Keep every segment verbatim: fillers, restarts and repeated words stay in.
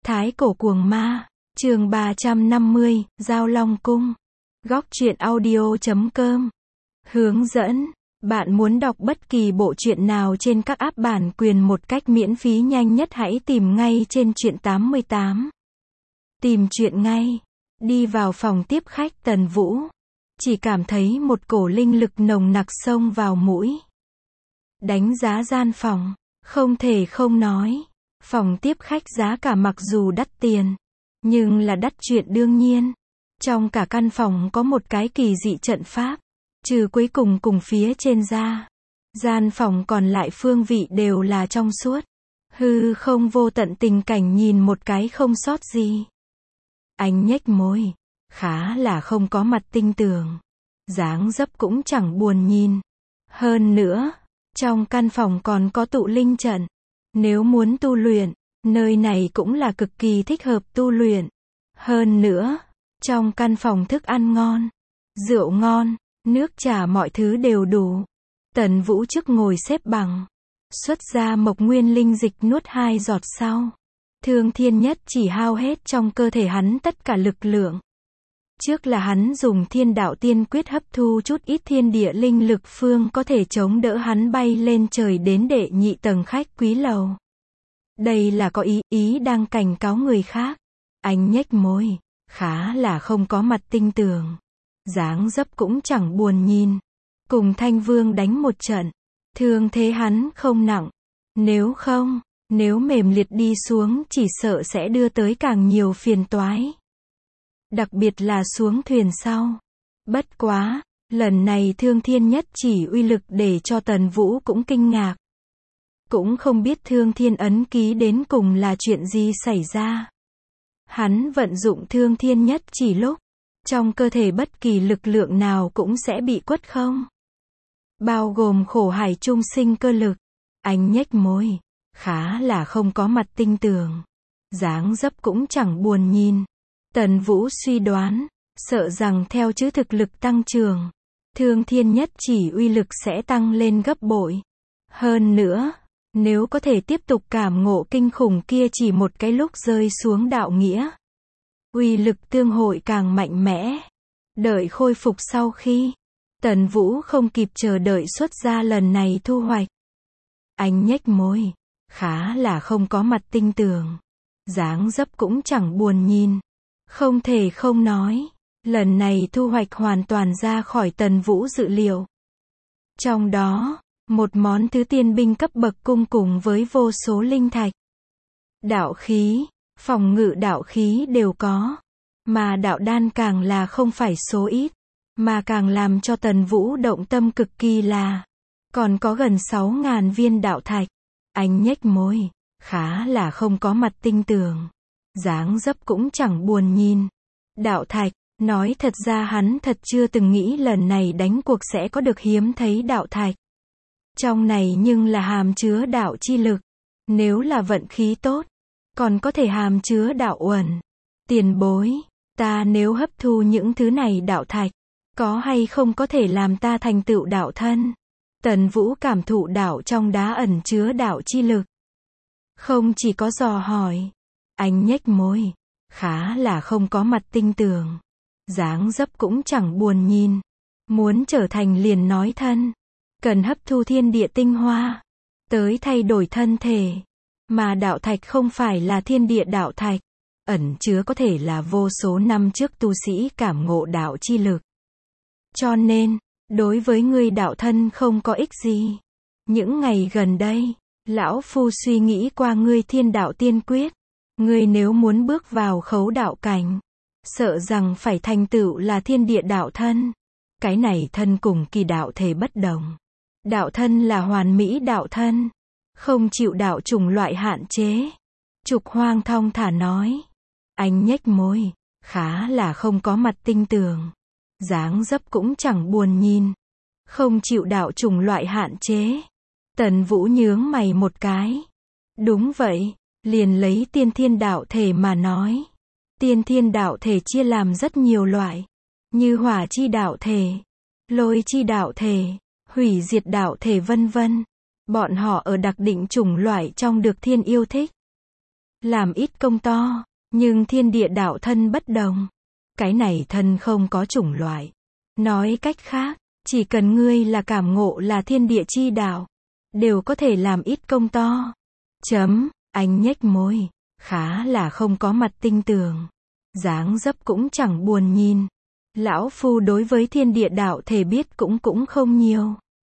Thái cổ cuồng ma, chương ba trăm năm mươi, Giao Long Cung. Góc truyện audio chấm com. Hướng dẫn. Bạn muốn đọc bất kỳ bộ truyện nào trên các app bản quyền một cách miễn phí nhanh nhất hãy tìm ngay trên truyện tám mươi tám. Tìm truyện ngay. Đi vào phòng tiếp khách Tần Vũ. Chỉ cảm thấy một cổ linh lực nồng nặc xông vào mũi. Đánh giá gian phòng. Không thể không nói. Phòng tiếp khách giá cả mặc dù đắt tiền, nhưng là đắt chuyện đương nhiên. Trong cả căn phòng có một cái kỳ dị trận pháp, trừ cuối cùng cùng phía trên ra. Gian phòng còn lại phương vị đều là trong suốt. Hư không vô tận tình cảnh nhìn một cái không sót gì. Anh nhếch môi, khá là không có mặt tinh tường. Dáng dấp cũng chẳng buồn nhìn. Hơn nữa, trong căn phòng còn có tụ linh trận. Nếu muốn tu luyện, nơi này cũng là cực kỳ thích hợp tu luyện. Hơn nữa, trong căn phòng thức ăn ngon, rượu ngon, nước trà mọi thứ đều đủ. Tần Vũ trước ngồi xếp bằng, xuất ra mộc nguyên linh dịch nuốt hai giọt sau. Thương Thiên Nhất chỉ hao hết trong cơ thể hắn tất cả lực lượng. Trước là hắn dùng Thiên Đạo Tiên Quyết hấp thu chút ít thiên địa linh lực phương có thể chống đỡ hắn bay lên trời đến đệ nhị tầng khách quý lầu. Đây là có ý, ý đang cảnh cáo người khác. Anh nhếch môi, khá là không có mặt tinh tường. Dáng dấp cũng chẳng buồn nhìn. Cùng Thanh Vương đánh một trận. Thương thế hắn không nặng. Nếu không, nếu mềm liệt đi xuống chỉ sợ sẽ đưa tới càng nhiều phiền toái. Đặc biệt là xuống thuyền sau. Bất quá, lần này Thương Thiên Nhất chỉ uy lực để cho Tần Vũ cũng kinh ngạc. Cũng không biết Thương Thiên ấn ký đến cùng là chuyện gì xảy ra. Hắn vận dụng Thương Thiên Nhất chỉ lúc, trong cơ thể bất kỳ lực lượng nào cũng sẽ bị quất không. Bao gồm khổ hải trung sinh cơ lực. Anh nhếch môi, khá là không có mặt tinh tường. Dáng dấp cũng chẳng buồn nhìn. Tần Vũ suy đoán, sợ rằng theo chữ thực lực tăng trưởng, Thương Thiên Nhất chỉ uy lực sẽ tăng lên gấp bội. Hơn nữa, nếu có thể tiếp tục cảm ngộ kinh khủng kia chỉ một cái lúc rơi xuống đạo nghĩa, uy lực tương hội càng mạnh mẽ. Đợi khôi phục sau khi, Tần Vũ không kịp chờ đợi xuất ra lần này thu hoạch. Anh nhếch môi, khá là không có mặt tinh tường. Dáng dấp cũng chẳng buồn nhìn. Không thể không nói, lần này thu hoạch hoàn toàn ra khỏi Tần Vũ dự liệu. Trong đó, một món thứ tiên binh cấp bậc cung cùng với vô số linh thạch. Đạo khí, phòng ngự đạo khí đều có. Mà đạo đan càng là không phải số ít. Mà càng làm cho Tần Vũ động tâm cực kỳ là, còn có gần sáu ngàn viên đạo thạch. Anh nhếch môi, khá là không có mặt tinh tường. Dáng dấp cũng chẳng buồn nhìn. Đạo thạch, nói thật ra hắn thật chưa từng nghĩ lần này đánh cuộc sẽ có được hiếm thấy đạo thạch. Trong này nhưng là hàm chứa đạo chi lực. Nếu là vận khí tốt, còn có thể hàm chứa đạo uẩn. Tiền bối, ta nếu hấp thu những thứ này đạo thạch, có hay không có thể làm ta thành tựu đạo thân? Tần Vũ cảm thụ đạo trong đá ẩn chứa đạo chi lực. Không chỉ có dò hỏi. Anh nhếch môi, khá là không có mặt tinh tường. Dáng dấp cũng chẳng buồn nhìn. Muốn trở thành liền nói thân. Cần hấp thu thiên địa tinh hoa. Tới thay đổi thân thể. Mà đạo thạch không phải là thiên địa đạo thạch. Ẩn chứa có thể là vô số năm trước tu sĩ cảm ngộ đạo chi lực. Cho nên, đối với ngươi đạo thân không có ích gì. Những ngày gần đây, lão phu suy nghĩ qua ngươi Thiên Đạo Tiên Quyết. Ngươi nếu muốn bước vào khấu đạo cảnh, sợ rằng phải thành tựu là thiên địa đạo thân. Cái này thân cùng kỳ đạo thể bất đồng. Đạo thân là hoàn mỹ đạo thân, không chịu đạo chủng loại hạn chế. Trục Hoang thong thả nói. Anh nhếch môi, khá là không có mặt tinh tường. Dáng dấp cũng chẳng buồn nhìn. Không chịu đạo chủng loại hạn chế. Tần Vũ nhướng mày một cái. Đúng vậy. Liền lấy tiên thiên đạo thể mà nói. Tiên thiên đạo thể chia làm rất nhiều loại. Như hỏa chi đạo thể, lôi chi đạo thể, hủy diệt đạo thể vân vân. Bọn họ ở đặc định chủng loại trong được thiên yêu thích. làm ít công to, nhưng thiên địa đạo thân bất đồng. Cái này thân không có chủng loại. Nói cách khác, chỉ cần ngươi là cảm ngộ là thiên địa chi đạo, đều có thể làm ít công to. Chấm, anh nhếch môi, khá là không có mặt tinh tường. Dáng dấp cũng chẳng buồn nhìn. Lão phu đối với thiên địa đạo thể biết cũng cũng không nhiều.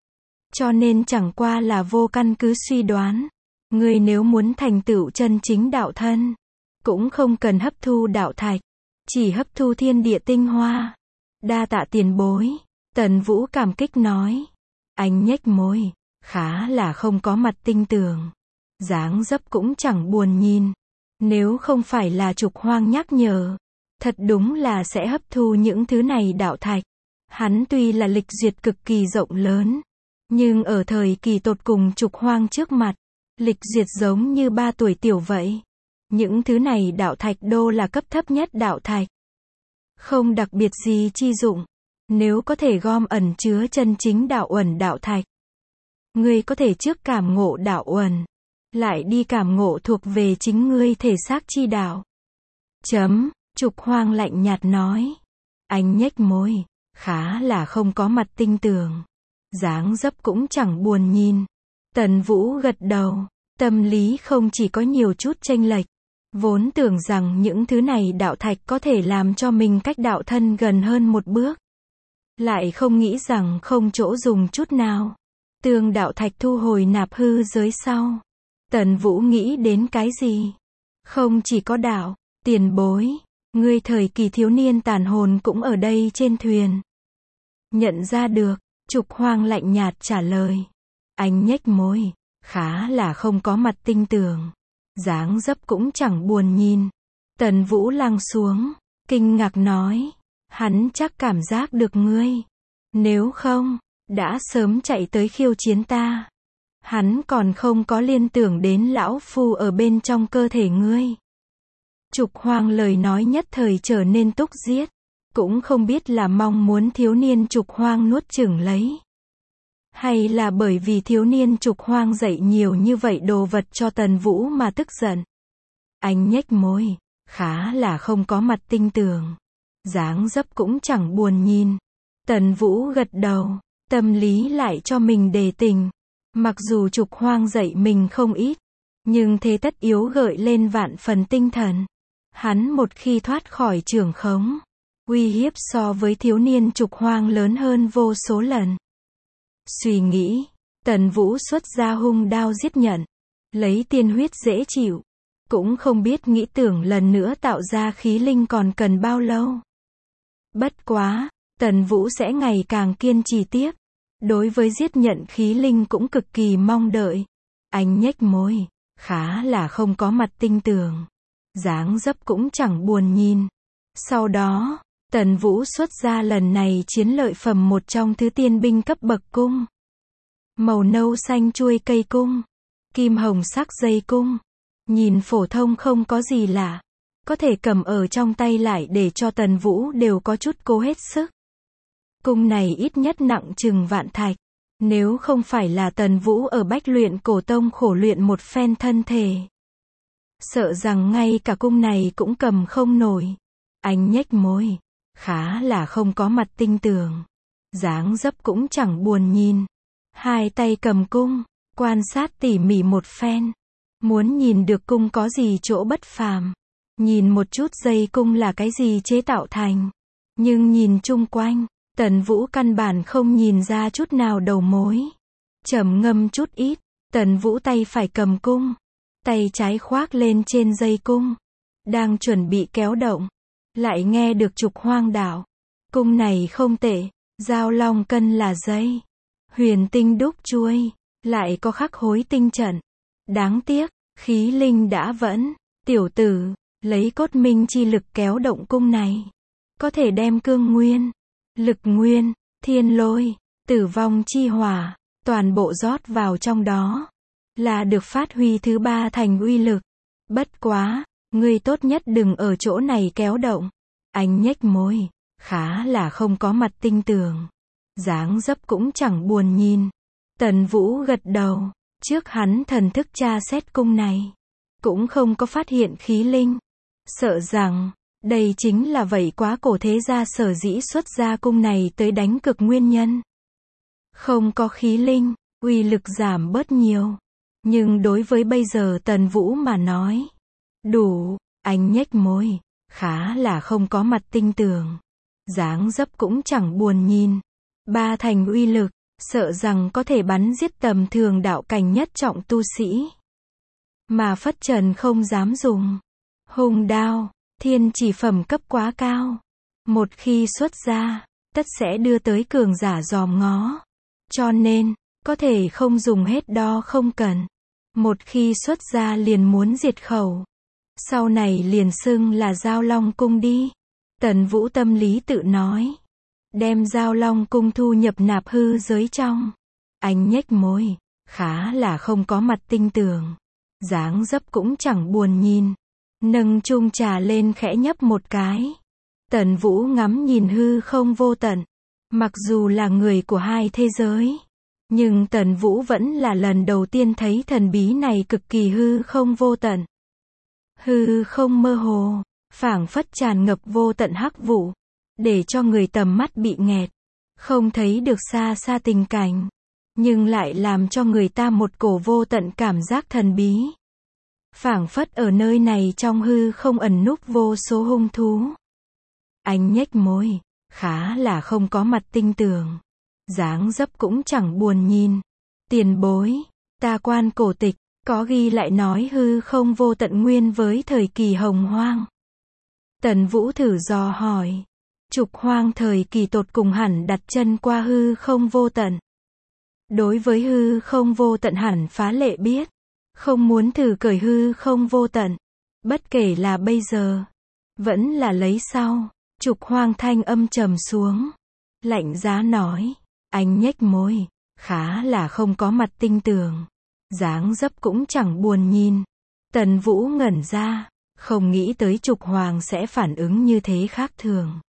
Cho nên chẳng qua là vô căn cứ suy đoán. Ngươi nếu muốn thành tựu chân chính đạo thân, cũng không cần hấp thu đạo thạch, chỉ hấp thu thiên địa tinh hoa. Đa tạ tiền bối. Tần Vũ cảm kích nói. Anh nhếch môi, khá là không có mặt tinh tường. Dáng dấp cũng chẳng buồn nhìn. Nếu không phải là Trục Hoang nhắc nhở, thật đúng là sẽ hấp thu những thứ này đạo thạch. Hắn tuy là lịch duyệt cực kỳ rộng lớn, nhưng ở thời kỳ tột cùng Trục Hoang trước mặt, lịch duyệt giống như ba tuổi tiểu vậy. Những thứ này đạo thạch đô là cấp thấp nhất đạo thạch. Không đặc biệt gì chi dụng. Nếu có thể gom ẩn chứa chân chính đạo uẩn đạo thạch, ngươi có thể trước cảm ngộ đạo uẩn, lại đi cảm ngộ thuộc về chính ngươi thể xác chi đạo. Chấm, Trục Hoang lạnh nhạt nói. Anh nhếch môi, khá là không có mặt tinh tường. Dáng dấp cũng chẳng buồn nhìn. Tần Vũ gật đầu, tâm lý không chỉ có nhiều chút chênh lệch. Vốn tưởng rằng những thứ này đạo thạch có thể làm cho mình cách đạo thân gần hơn một bước. Lại không nghĩ rằng không chỗ dùng chút nào. Tương đạo thạch thu hồi nạp hư giới sau. Tần Vũ nghĩ đến cái gì? Không chỉ có đạo, tiền bối, ngươi thời kỳ thiếu niên tàn hồn cũng ở đây trên thuyền. Nhận ra được, Trục Hoang lạnh nhạt trả lời. Anh nhếch môi, khá là không có mặt tinh tường. Dáng dấp cũng chẳng buồn nhìn. Tần Vũ lăng xuống, kinh ngạc nói. Hắn chắc cảm giác được ngươi. Nếu không, đã sớm chạy tới khiêu chiến ta. Hắn còn không có liên tưởng đến lão phu ở bên trong cơ thể ngươi. Trục Hoang lời nói nhất thời trở nên túc giết. Cũng không biết là mong muốn thiếu niên Trục Hoang nuốt chửng lấy. Hay là bởi vì thiếu niên Trục Hoang dạy nhiều như vậy đồ vật cho Tần Vũ mà tức giận. Anh nhếch môi, khá là không có mặt tinh tường. Dáng dấp cũng chẳng buồn nhìn. Tần Vũ gật đầu, tâm lý lại cho mình đề tình. Mặc dù Trục Hoang dạy mình không ít, nhưng thế tất yếu gợi lên vạn phần tinh thần. Hắn một khi thoát khỏi trưởng khống, uy hiếp so với thiếu niên Trục Hoang lớn hơn vô số lần. Suy nghĩ, Tần Vũ xuất ra hung đao giết nhận, lấy tiên huyết dễ chịu. Cũng không biết nghĩ tưởng lần nữa tạo ra khí linh còn cần bao lâu. Bất quá, Tần Vũ sẽ ngày càng kiên trì tiếp. Đối với giết nhận khí linh cũng cực kỳ mong đợi. Anh nhếch môi, khá là không có mặt tinh tường. Dáng dấp cũng chẳng buồn nhìn. Sau đó, Tần Vũ xuất ra lần này chiến lợi phẩm một trong thứ tiên binh cấp bậc cung. Màu nâu xanh chuôi cây cung. Kim hồng sắc dây cung. Nhìn phổ thông không có gì lạ. Có thể cầm ở trong tay lại để cho Tần Vũ đều có chút cố hết sức. Cung này ít nhất nặng chừng vạn thạch. Nếu không phải là Tần Vũ ở Bách Luyện Cổ Tông khổ luyện một phen thân thể, sợ rằng ngay cả cung này cũng cầm không nổi. Anh nhếch môi, khá là không có mặt tinh tường. Dáng dấp cũng chẳng buồn nhìn. Hai tay cầm cung, quan sát tỉ mỉ một phen. Muốn nhìn được cung có gì chỗ bất phàm. Nhìn một chút dây cung là cái gì chế tạo thành. Nhưng nhìn chung quanh, Tần Vũ căn bản không nhìn ra chút nào đầu mối. Trầm ngâm chút ít, Tần Vũ tay phải cầm cung, tay trái khoác lên trên dây cung, đang chuẩn bị kéo động, lại nghe được Trục Hoang đạo. Cung này không tệ, giao long cân là dây, huyền tinh đúc chuôi, lại có khắc hối tinh trận. Đáng tiếc, khí linh đã vẫn, tiểu tử, lấy cốt minh chi lực kéo động cung này. Có thể đem cương nguyên, lực nguyên, thiên lôi, tử vong chi hỏa, toàn bộ rót vào trong đó. Là được phát huy thứ ba thành uy lực. Bất quá, ngươi tốt nhất đừng ở chỗ này kéo động. Anh nhếch môi, khá là không có mặt tinh tường. Dáng dấp cũng chẳng buồn nhìn. Tần Vũ gật đầu, trước hắn thần thức tra xét cung này. cũng không có phát hiện khí linh. Sợ rằng, đây chính là vậy quá cổ thế gia sở dĩ xuất gia cung này tới đánh cực nguyên nhân. Không có khí linh, uy lực giảm bớt nhiều. Nhưng đối với bây giờ Tần Vũ mà nói, đủ, anh nhếch môi, khá là không có mặt tinh tường. Dáng dấp cũng chẳng buồn nhìn. Ba thành uy lực, sợ rằng có thể bắn giết tầm thường đạo cảnh nhất trọng tu sĩ. Mà phất trần không dám dùng. Hùng đao, thiên chỉ phẩm cấp quá cao. Một khi xuất ra, tất sẽ đưa tới cường giả dòm ngó. Cho nên, có thể không dùng hết đo không cần. Một khi xuất ra liền muốn diệt khẩu. Sau này liền xưng là Giao Long Cung đi. Tần Vũ tâm lý tự nói. Đem Giao Long Cung thu nhập nạp hư giới trong. Anh nhếch môi, khá là không có mặt tinh tường. Dáng dấp cũng chẳng buồn nhìn. Nâng chung trà lên khẽ nhấp một cái. Tần Vũ ngắm nhìn hư không vô tận. Mặc dù là người của hai thế giới, nhưng Tần Vũ vẫn là lần đầu tiên thấy thần bí này cực kỳ hư không vô tận. Hư không mơ hồ, phảng phất tràn ngập vô tận hắc vụ, để cho người tầm mắt bị nghẹt, không thấy được xa xa tình cảnh, nhưng lại làm cho người ta một cổ vô tận cảm giác thần bí. Phảng phất ở nơi này trong hư không ẩn núp vô số hung thú. Anh nhếch môi, khá là không có mặt tinh tường. Dáng dấp cũng chẳng buồn nhìn. Tiền bối, ta quan cổ tịch, có ghi lại nói hư không vô tận nguyên với thời kỳ hồng hoang. Tần Vũ thử dò hỏi. Trục hoang thời kỳ tột cùng hẳn đặt chân qua hư không vô tận. Đối với hư không vô tận hẳn phá lệ biết. Không muốn thử cởi hư không vô tận. Bất kể là bây giờ, vẫn là lấy sau. Trục hoang thanh âm trầm xuống. Lạnh giá nói. Anh nhếch môi, khá là không có mặt tinh tường. Dáng dấp cũng chẳng buồn nhìn. Tần Vũ ngẩn ra, không nghĩ tới Trục Hoàng sẽ phản ứng như thế khác thường.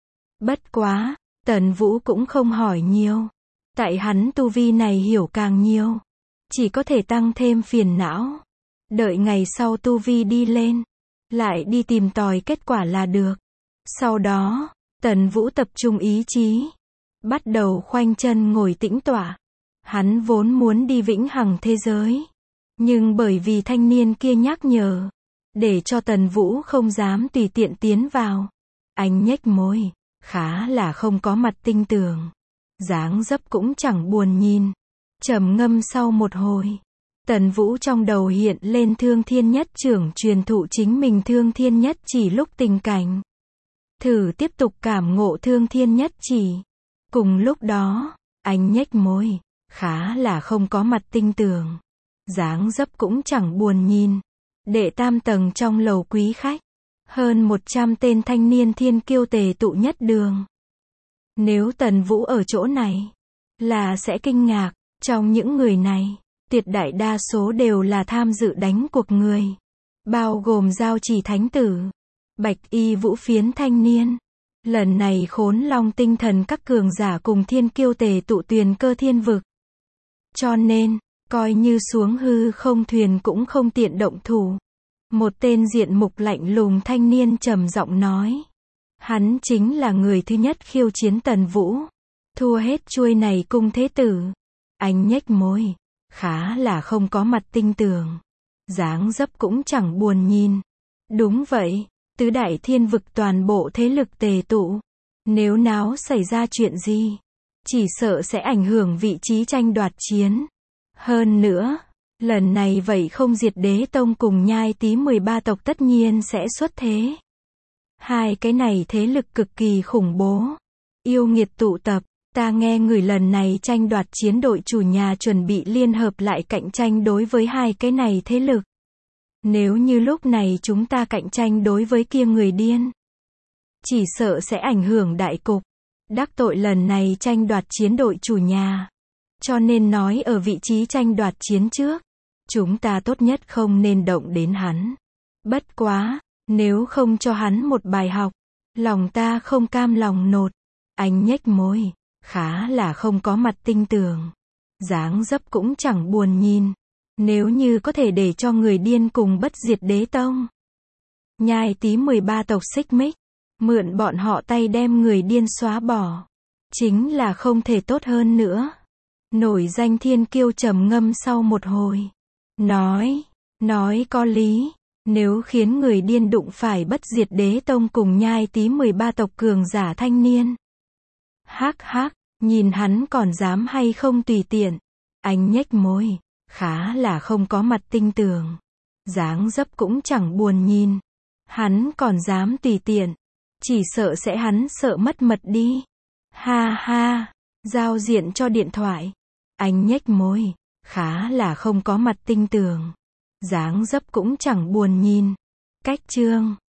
Bất quá, Tần Vũ cũng không hỏi nhiều. Tại hắn tu vi này hiểu càng nhiều, chỉ có thể tăng thêm phiền não. Đợi ngày sau tu vi đi lên, lại đi tìm tòi kết quả là được. Sau đó, Tần Vũ tập trung ý chí, bắt đầu khoanh chân ngồi tĩnh tọa. Hắn vốn muốn đi vĩnh hằng thế giới, nhưng bởi vì thanh niên kia nhắc nhở, để cho Tần Vũ không dám tùy tiện tiến vào. Anh nhếch môi, khá là không có mặt tinh tường. Dáng dấp cũng chẳng buồn nhìn. Trầm ngâm sau một hồi, Tần Vũ trong đầu hiện lên Thương Thiên Nhất Trưởng truyền thụ chính mình Thương Thiên Nhất Chỉ lúc tình cảnh. Thử tiếp tục cảm ngộ Thương Thiên Nhất Chỉ. Cùng lúc đó, anh nhếch môi, khá là không có mặt tinh tường. Dáng dấp cũng chẳng buồn nhìn. Đệ tam tầng trong lầu quý khách, hơn một trăm tên thanh niên thiên kiêu tề tụ nhất đường. Nếu Tần Vũ ở chỗ này, là sẽ kinh ngạc. Trong những người này, tuyệt đại đa số đều là tham dự đánh cuộc người, bao gồm Giao Chỉ Thánh Tử, Bạch Y Vũ Phiến thanh niên. Lần này Khốn Long tinh thần các cường giả cùng thiên kiêu tề tụ Tuyền Cơ Thiên Vực. Cho nên, coi như xuống hư không thuyền cũng không tiện động thủ. Một tên diện mục lạnh lùng thanh niên trầm giọng nói. Hắn chính là người thứ nhất khiêu chiến Tần Vũ, thua hết chuôi này cung thế tử. Anh nhếch môi, khá là không có mặt tinh tường. Dáng dấp cũng chẳng buồn nhìn. Đúng vậy, tứ đại thiên vực toàn bộ thế lực tề tụ. Nếu náo xảy ra chuyện gì, chỉ sợ sẽ ảnh hưởng vị trí tranh đoạt chiến. Hơn nữa, lần này vậy không Diệt Đế Tông cùng Nhai Tý mười ba tộc tất nhiên sẽ xuất thế. Hai cái này thế lực cực kỳ khủng bố. Yêu nghiệt tụ tập. Ta nghe người lần này tranh đoạt chiến đội chủ nhà chuẩn bị liên hợp lại cạnh tranh đối với hai cái này thế lực. Nếu như lúc này chúng ta cạnh tranh đối với kia người điên, chỉ sợ sẽ ảnh hưởng đại cục. Đắc tội lần này tranh đoạt chiến đội chủ nhà. Cho nên nói ở vị trí tranh đoạt chiến trước, chúng ta tốt nhất không nên động đến hắn. Bất quá, nếu không cho hắn một bài học, lòng ta không cam lòng nột. Anh nhếch môi, khá là không có mặt tinh tường. Dáng dấp cũng chẳng buồn nhìn. Nếu như có thể để cho người điên cùng bất diệt đế tông. Nhai tí mười ba tộc xích mích. Mượn bọn họ tay đem người điên xóa bỏ. Chính là không thể tốt hơn nữa. Nổi danh thiên kiêu trầm ngâm sau một hồi. Nói, nói có lý. Nếu khiến người điên đụng phải bất diệt đế tông cùng nhai tí mười ba tộc cường giả thanh niên. Hắc hắc, nhìn hắn còn dám hay không tùy tiện. Anh nhếch môi, khá là không có mặt tinh tường. Dáng dấp cũng chẳng buồn nhìn. Hắn còn dám tùy tiện. Chỉ sợ sẽ hắn sợ mất mật đi. Ha ha, giao diện cho điện thoại. Anh nhếch môi, khá là không có mặt tinh tường. Dáng dấp cũng chẳng buồn nhìn. Cách chương